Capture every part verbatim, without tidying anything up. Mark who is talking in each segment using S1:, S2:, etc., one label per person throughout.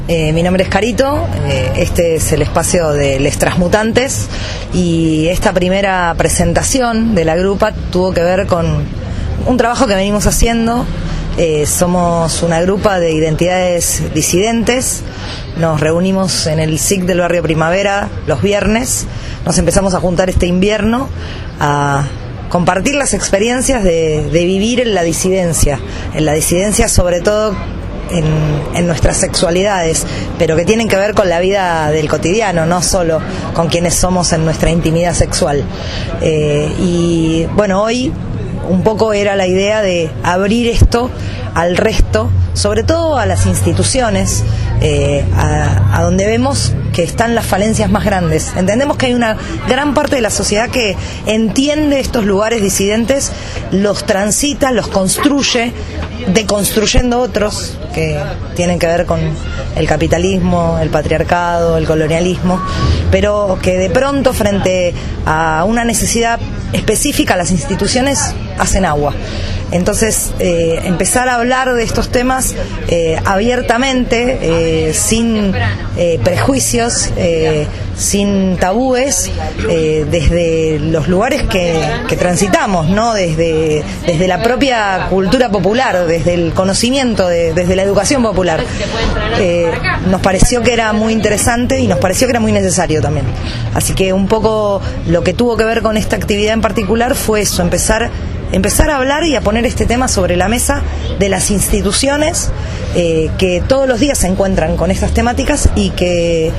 S1: Eh, mi nombre es Carito, eh, este es el espacio de Les Transmutantes y esta primera presentación de la grupa tuvo que ver con un trabajo que venimos haciendo. Eh, somos una grupa de identidades disidentes, nos reunimos en el S I C del barrio Primavera los viernes, nos empezamos a juntar este invierno a compartir las experiencias de, de vivir en la disidencia, en la disidencia sobre todo En, en nuestras sexualidades, pero que tienen que ver con la vida del cotidiano, no solo con quienes somos en nuestra intimidad sexual. Eh, y bueno, hoy un poco era la idea de abrir esto al resto, sobre todo a las instituciones, eh, a, a donde vemos que están las falencias más grandes. Entendemos que hay una gran parte de la sociedad que entiende estos lugares disidentes, los transita, los construye, deconstruyendo otros que tienen que ver con el capitalismo, el patriarcado, el colonialismo, pero que de pronto frente a una necesidad específica las instituciones hacen agua. Entonces, eh, empezar a hablar de estos temas eh, abiertamente, eh, sin eh, prejuicios, eh, sin tabúes, eh, desde los lugares que, que transitamos, ¿no? Desde, desde la propia cultura popular, desde el conocimiento, de, desde la educación popular. Eh, nos pareció que era muy interesante y nos pareció que era muy necesario también. Así que un poco lo que tuvo que ver con esta actividad en particular fue eso, empezar empezar a hablar y a poner este tema sobre la mesa de las instituciones eh, que todos los días se encuentran con estas temáticas y que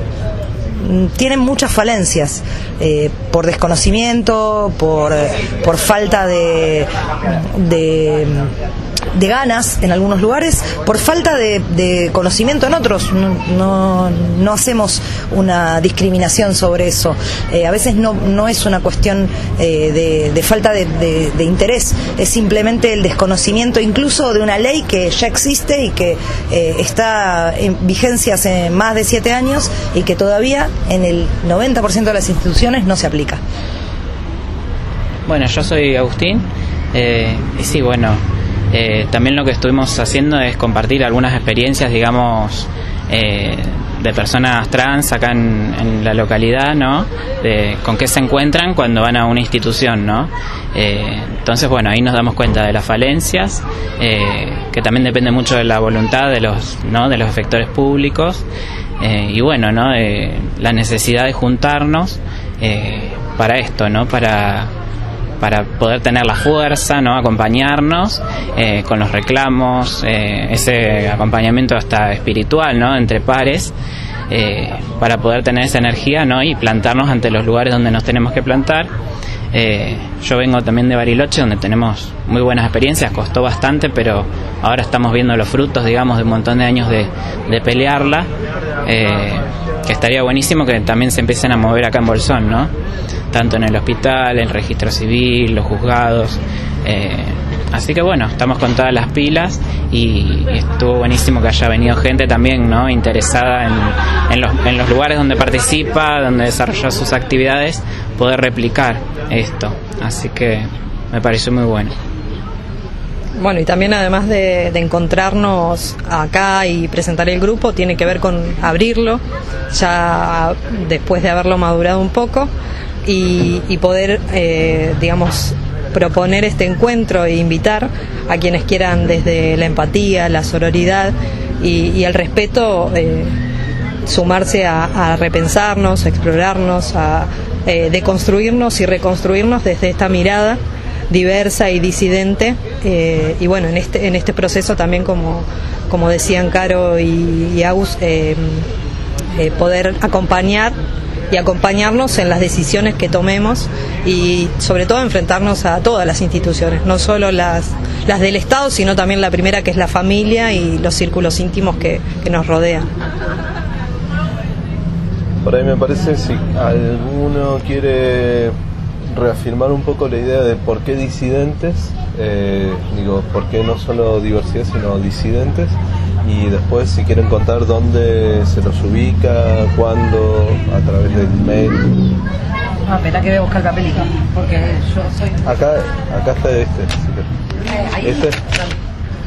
S1: tienen muchas falencias, eh, por desconocimiento, por, por falta de, de de ganas en algunos lugares, por falta de, de conocimiento en otros. No, no, no hacemos una discriminación sobre eso. Eh, a veces no, no es una cuestión eh, de, de falta de, de, de interés, es simplemente el desconocimiento incluso de una ley que ya existe y que eh, está en vigencia hace más de siete años y que todavía en el noventa por ciento de las instituciones no se aplica.
S2: Bueno, yo soy Agustín, eh, y sí, bueno, Eh, también lo que estuvimos haciendo es compartir algunas experiencias, digamos, eh, de personas trans acá en, en la localidad, ¿no? De con qué se encuentran cuando van a una institución, ¿no? Eh, entonces, bueno, ahí nos damos cuenta de las falencias, eh, que también depende mucho de la voluntad de los, ¿no? De los efectores públicos, eh, y bueno, ¿no? Eh, la necesidad de juntarnos eh, para esto, ¿no? Para para poder tener la fuerza, ¿no? Acompañarnos eh, con los reclamos, eh, ese acompañamiento hasta espiritual, ¿no? Entre pares, eh, para poder tener esa energía, ¿no? Y plantarnos ante los lugares donde nos tenemos que plantar. Eh, yo vengo también de Bariloche, donde tenemos muy buenas experiencias, costó bastante, pero ahora estamos viendo los frutos, digamos, de un montón de años de, de pelearla, eh, que estaría buenísimo que también se empiecen a mover acá en Bolsón, ¿no? Tanto en el hospital, el registro civil, los juzgados. Eh, así que bueno, estamos con todas las pilas y, y estuvo buenísimo que haya venido gente también, ¿no? Interesada en, en, los, en los lugares donde participa, donde desarrolla sus actividades, poder replicar esto. Así que me pareció muy bueno.
S3: Bueno, y también además de, de encontrarnos acá y presentar el grupo, tiene que ver con abrirlo, ya después de haberlo madurado un poco, y, y poder, eh, digamos, proponer este encuentro e invitar a quienes quieran desde la empatía, la sororidad y, y el respeto, eh, sumarse a, a repensarnos, a explorarnos, a eh, deconstruirnos y reconstruirnos desde esta mirada diversa y disidente, eh, y bueno, en este en este proceso también, como como decían Caro y, y Agus, eh, eh, poder acompañar y acompañarnos en las decisiones que tomemos y sobre todo enfrentarnos a todas las instituciones, no solo las las del Estado, sino también la primera, que es la familia y los círculos íntimos que, que nos rodean.
S4: Por ahí me parece, si alguno quiere reafirmar un poco la idea de por qué disidentes, eh, digo, por qué no solo diversidad sino disidentes, y después si quieren contar dónde se los ubica, cuándo, a través del mail.
S1: Ah, espera que voy a buscar el papelito, porque yo soy...
S4: Acá, acá está este, así que...
S1: Eh, ahí.
S4: Este.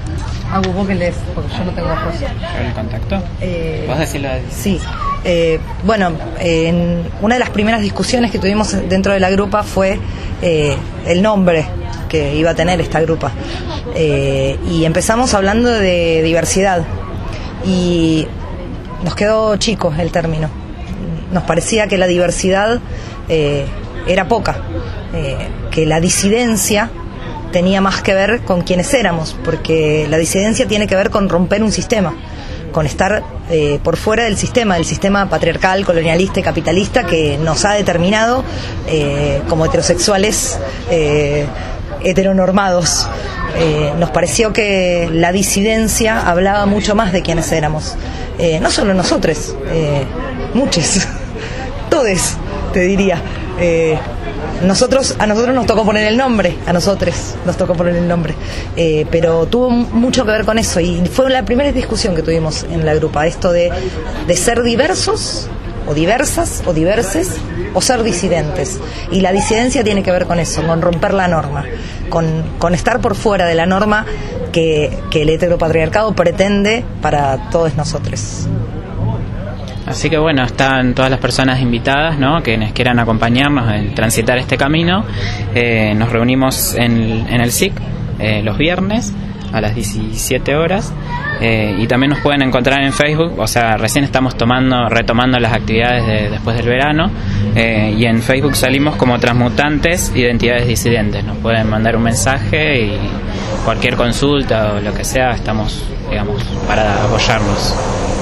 S1: Ah, vos que lees, porque yo no tengo ojos.
S2: ¿El contacto?
S1: Eh,
S2: ¿Vas a decirlo?
S1: Sí. Eh, bueno, eh, en una de las primeras discusiones que tuvimos dentro de la grupa fue eh, el nombre que iba a tener esta grupa. Eh, y empezamos hablando de diversidad. Y nos quedó chico el término. Nos parecía que la diversidad eh, era poca, eh, que la disidencia tenía más que ver con quienes éramos, porque la disidencia tiene que ver con romper un sistema, con estar eh, por fuera del sistema, del sistema patriarcal, colonialista y capitalista que nos ha determinado eh, como heterosexuales eh, heteronormados. Eh, nos pareció que la disidencia hablaba mucho más de quienes éramos, eh, no solo nosotros, eh, muchos, todes, te diría. Eh, nosotros a nosotros nos tocó poner el nombre, a nosotros nos tocó poner el nombre, eh, pero tuvo mucho que ver con eso y fue la primera discusión que tuvimos en la grupa, esto de, de ser diversos o diversas o diverses o ser disidentes, y la disidencia tiene que ver con eso, con romper la norma, con, con estar por fuera de la norma que, que el heteropatriarcado pretende para todos nosotros.
S2: Así que bueno, están todas las personas invitadas, ¿no?, que nos quieran acompañarnos en transitar este camino. Eh, nos reunimos en, en el S I C eh, los viernes a las diecisiete horas, eh, y también nos pueden encontrar en Facebook. O sea, recién estamos tomando retomando las actividades de, después del verano, eh, y en Facebook salimos como Transmutantes Identidades Disidentes. Nos pueden mandar un mensaje y cualquier consulta o lo que sea, estamos, digamos, para apoyarlos.